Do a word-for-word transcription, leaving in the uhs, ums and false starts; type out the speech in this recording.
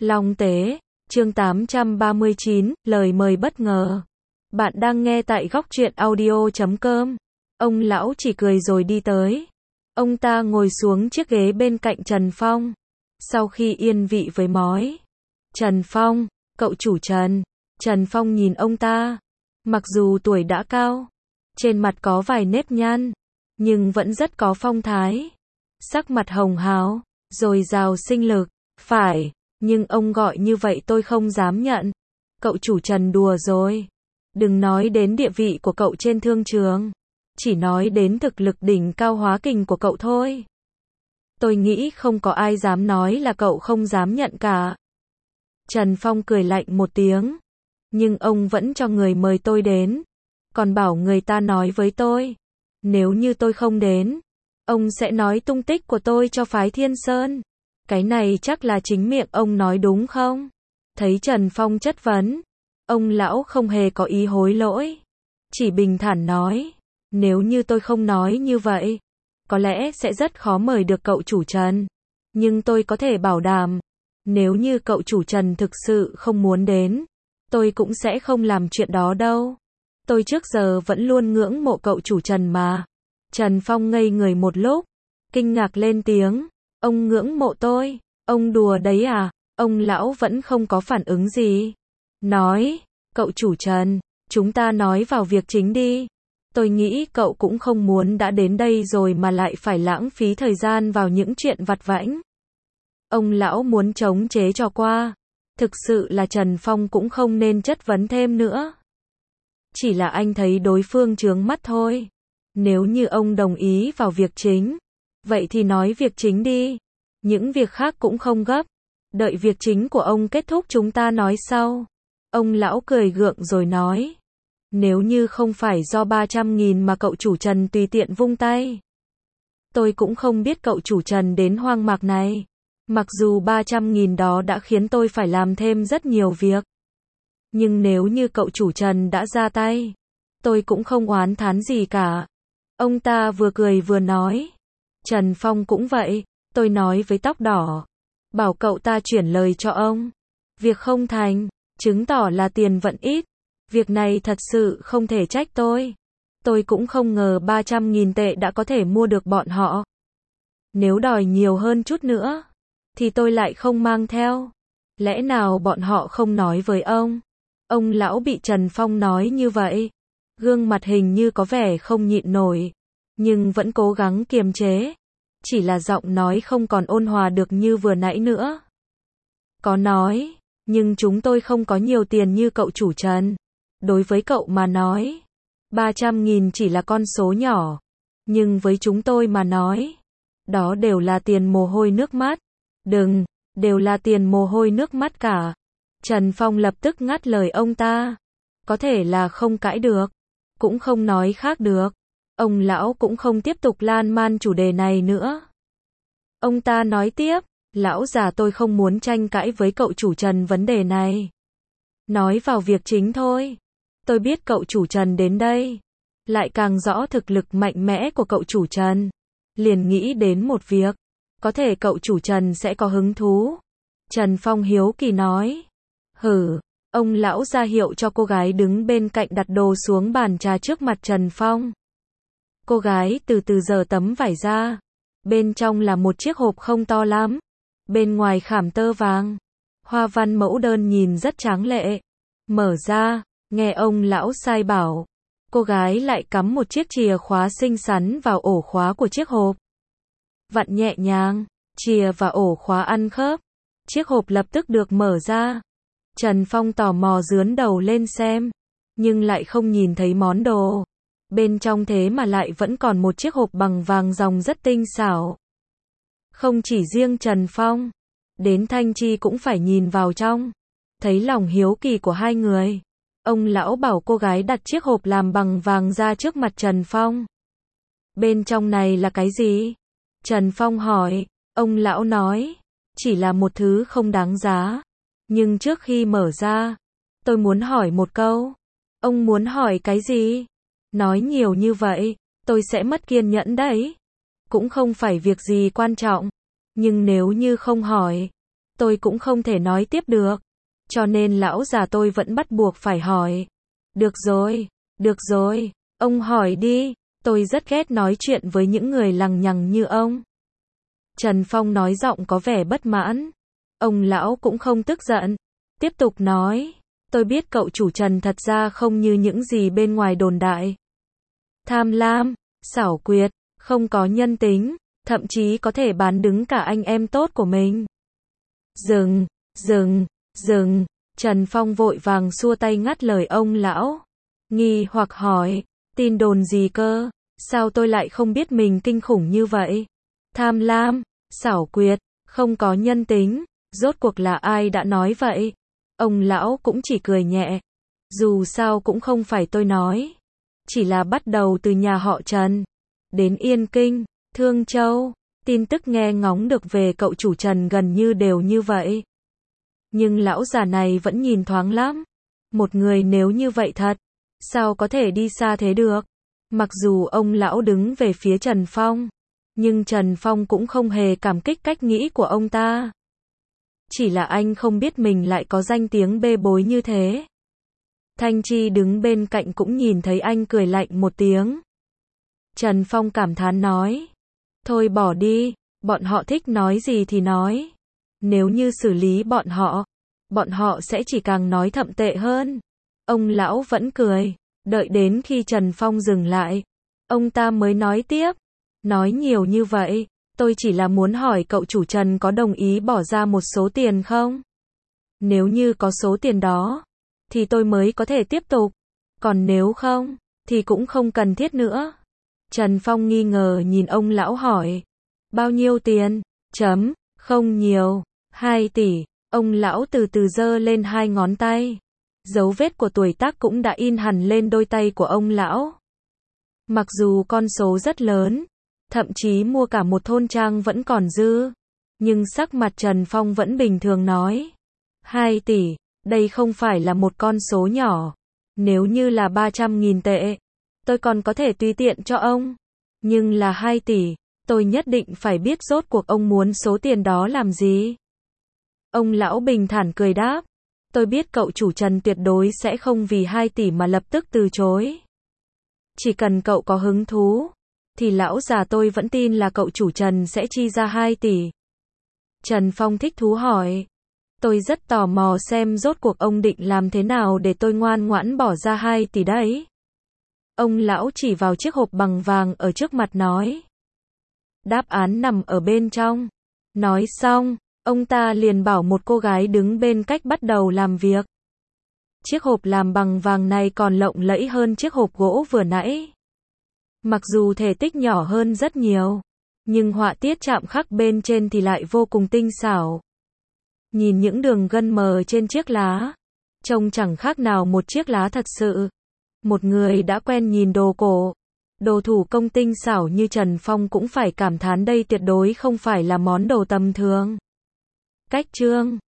Long Tế, chương tám trăm ba mươi chín, lời mời bất ngờ. Bạn đang nghe tại góc truyện audio chấm com. Ông lão chỉ cười rồi đi tới. Ông ta ngồi xuống chiếc ghế bên cạnh Trần Phong. Sau khi yên vị với mói. Trần Phong, cậu chủ Trần. Trần Phong nhìn ông ta. Mặc dù tuổi đã cao, trên mặt có vài nếp nhăn, nhưng vẫn rất có phong thái. Sắc mặt hồng hào, dồi dào sinh lực. Phải, nhưng ông gọi như vậy tôi không dám nhận. Cậu chủ Trần đùa rồi. Đừng nói đến địa vị của cậu trên thương trường. Chỉ nói đến thực lực đỉnh cao hóa kình của cậu thôi. Tôi nghĩ không có ai dám nói là cậu không dám nhận cả. Trần Phong cười lạnh một tiếng. Nhưng ông vẫn cho người mời tôi đến. Còn bảo người ta nói với tôi. Nếu như tôi không đến, ông sẽ nói tung tích của tôi cho phái Thiên Sơn. Cái này chắc là chính miệng ông nói đúng không? Thấy Trần Phong chất vấn, ông lão không hề có ý hối lỗi. Chỉ bình thản nói, nếu như tôi không nói như vậy, có lẽ sẽ rất khó mời được cậu chủ Trần. Nhưng tôi có thể bảo đảm, nếu như cậu chủ Trần thực sự không muốn đến, tôi cũng sẽ không làm chuyện đó đâu. Tôi trước giờ vẫn luôn ngưỡng mộ cậu chủ Trần mà. Trần Phong ngây người một lúc, kinh ngạc lên tiếng. Ông ngưỡng mộ tôi, ông đùa đấy à? Ông lão vẫn không có phản ứng gì. Nói, cậu chủ Trần, chúng ta nói vào việc chính đi. Tôi nghĩ cậu cũng không muốn đã đến đây rồi mà lại phải lãng phí thời gian vào những chuyện vặt vãnh. Ông lão muốn chống chế cho qua. Thực sự là Trần Phong cũng không nên chất vấn thêm nữa. Chỉ là anh thấy đối phương chướng mắt thôi. Nếu như ông đồng ý vào việc chính, vậy thì nói việc chính đi. Những việc khác cũng không gấp. Đợi việc chính của ông kết thúc chúng ta nói sau. Ông lão cười gượng rồi nói. Nếu như không phải do ba trăm nghìn mà cậu chủ Trần tùy tiện vung tay, tôi cũng không biết cậu chủ Trần đến hoang mạc này. Mặc dù ba trăm nghìn đó đã khiến tôi phải làm thêm rất nhiều việc. Nhưng nếu như cậu chủ Trần đã ra tay, tôi cũng không oán thán gì cả. Ông ta vừa cười vừa nói. Trần Phong cũng vậy, tôi nói với tóc đỏ. Bảo cậu ta chuyển lời cho ông. Việc không thành, chứng tỏ là tiền vẫn ít. Việc này thật sự không thể trách tôi. Tôi cũng không ngờ ba trăm nghìn tệ đã có thể mua được bọn họ. Nếu đòi nhiều hơn chút nữa, thì tôi lại không mang theo. Lẽ nào bọn họ không nói với ông? Ông lão bị Trần Phong nói như vậy. Gương mặt hình như có vẻ không nhịn nổi. Nhưng vẫn cố gắng kiềm chế. Chỉ là giọng nói không còn ôn hòa được như vừa nãy nữa. Có nói, nhưng chúng tôi không có nhiều tiền như cậu chủ Trần. Đối với cậu mà nói, ba trăm nghìn chỉ là con số nhỏ. Nhưng với chúng tôi mà nói, đó đều là tiền mồ hôi nước mắt. Đừng, đều là tiền mồ hôi nước mắt cả. Trần Phong lập tức ngắt lời ông ta. Có thể là không cãi được, cũng không nói khác được. Ông lão cũng không tiếp tục lan man chủ đề này nữa. Ông ta nói tiếp, lão già tôi không muốn tranh cãi với cậu chủ Trần vấn đề này. Nói vào việc chính thôi. Tôi biết cậu chủ Trần đến đây, lại càng rõ thực lực mạnh mẽ của cậu chủ Trần. Liền nghĩ đến một việc, có thể cậu chủ Trần sẽ có hứng thú. Trần Phong hiếu kỳ nói. Hử, ông lão ra hiệu cho cô gái đứng bên cạnh đặt đồ xuống bàn trà trước mặt Trần Phong. Cô gái từ từ giở tấm vải ra. Bên trong là một chiếc hộp không to lắm. Bên ngoài khảm tơ vàng. Hoa văn mẫu đơn nhìn rất tráng lệ. Mở ra, nghe ông lão sai bảo. Cô gái lại cắm một chiếc chìa khóa xinh xắn vào ổ khóa của chiếc hộp. Vặn nhẹ nhàng, chìa và ổ khóa ăn khớp. Chiếc hộp lập tức được mở ra. Trần Phong tò mò dướn đầu lên xem. Nhưng lại không nhìn thấy món đồ. Bên trong thế mà lại vẫn còn một chiếc hộp bằng vàng ròng rất tinh xảo. Không chỉ riêng Trần Phong, đến Thanh Chi cũng phải nhìn vào trong. Thấy lòng hiếu kỳ của hai người, ông lão bảo cô gái đặt chiếc hộp làm bằng vàng ra trước mặt Trần Phong. Bên trong này là cái gì? Trần Phong hỏi. Ông lão nói, chỉ là một thứ không đáng giá. Nhưng trước khi mở ra, tôi muốn hỏi một câu. Ông muốn hỏi cái gì? Nói nhiều như vậy, tôi sẽ mất kiên nhẫn đấy. Cũng không phải việc gì quan trọng. Nhưng nếu như không hỏi, tôi cũng không thể nói tiếp được. Cho nên lão già tôi vẫn bắt buộc phải hỏi. Được rồi, được rồi, ông hỏi đi, tôi rất ghét nói chuyện với những người lằng nhằng như ông. Trần Phong nói giọng có vẻ bất mãn. Ông lão cũng không tức giận, tiếp tục nói, tôi biết cậu chủ Trần thật ra không như những gì bên ngoài đồn đại. Tham lam, xảo quyệt, không có nhân tính, thậm chí có thể bán đứng cả anh em tốt của mình. Dừng, dừng, dừng, Trần Phong vội vàng xua tay ngắt lời ông lão. Nghi hoặc hỏi, tin đồn gì cơ, sao tôi lại không biết mình kinh khủng như vậy? Tham lam, xảo quyệt, không có nhân tính, rốt cuộc là ai đã nói vậy? Ông lão cũng chỉ cười nhẹ. Dù sao cũng không phải tôi nói. Chỉ là bắt đầu từ nhà họ Trần, đến Yên Kinh, Thương Châu, tin tức nghe ngóng được về cậu chủ Trần gần như đều như vậy. Nhưng lão già này vẫn nhìn thoáng lắm. Một người nếu như vậy thật, sao có thể đi xa thế được? Mặc dù ông lão đứng về phía Trần Phong, nhưng Trần Phong cũng không hề cảm kích cách nghĩ của ông ta. Chỉ là anh không biết mình lại có danh tiếng bê bối như thế. Thanh Chi đứng bên cạnh cũng nhìn thấy anh cười lạnh một tiếng. Trần Phong cảm thán nói. Thôi bỏ đi, bọn họ thích nói gì thì nói. Nếu như xử lý bọn họ, bọn họ sẽ chỉ càng nói thậm tệ hơn. Ông lão vẫn cười, đợi đến khi Trần Phong dừng lại. Ông ta mới nói tiếp. Nói nhiều như vậy, tôi chỉ là muốn hỏi cậu chủ Trần có đồng ý bỏ ra một số tiền không? Nếu như có số tiền đó, thì tôi mới có thể tiếp tục. Còn nếu không, thì cũng không cần thiết nữa. Trần Phong nghi ngờ nhìn ông lão hỏi. Bao nhiêu tiền? Chấm, không nhiều. Hai tỷ. Ông lão từ từ giơ lên hai ngón tay. Dấu vết của tuổi tác cũng đã in hẳn lên đôi tay của ông lão. Mặc dù con số rất lớn, thậm chí mua cả một thôn trang vẫn còn dư. Nhưng sắc mặt Trần Phong vẫn bình thường nói. Hai tỷ, đây không phải là một con số nhỏ. Nếu như là ba trăm nghìn tệ, tôi còn có thể tùy tiện cho ông. Nhưng là hai tỷ, tôi nhất định phải biết rốt cuộc ông muốn số tiền đó làm gì. Ông lão bình thản cười đáp. Tôi biết cậu chủ Trần tuyệt đối sẽ không vì hai tỷ mà lập tức từ chối. Chỉ cần cậu có hứng thú, thì lão già tôi vẫn tin là cậu chủ Trần sẽ chi ra hai tỷ. Trần Phong thích thú hỏi. Tôi rất tò mò xem rốt cuộc ông định làm thế nào để tôi ngoan ngoãn bỏ ra hai tỷ đấy. Ông lão chỉ vào chiếc hộp bằng vàng ở trước mặt nói. Đáp án nằm ở bên trong. Nói xong, ông ta liền bảo một cô gái đứng bên cách bắt đầu làm việc. Chiếc hộp làm bằng vàng này còn lộng lẫy hơn chiếc hộp gỗ vừa nãy. Mặc dù thể tích nhỏ hơn rất nhiều, nhưng họa tiết chạm khắc bên trên thì lại vô cùng tinh xảo. Nhìn những đường gân mờ trên chiếc lá, trông chẳng khác nào một chiếc lá thật sự. Một người đã quen nhìn đồ cổ, đồ thủ công tinh xảo như Trần Phong cũng phải cảm thán đây tuyệt đối không phải là món đồ tầm thường. Cách chương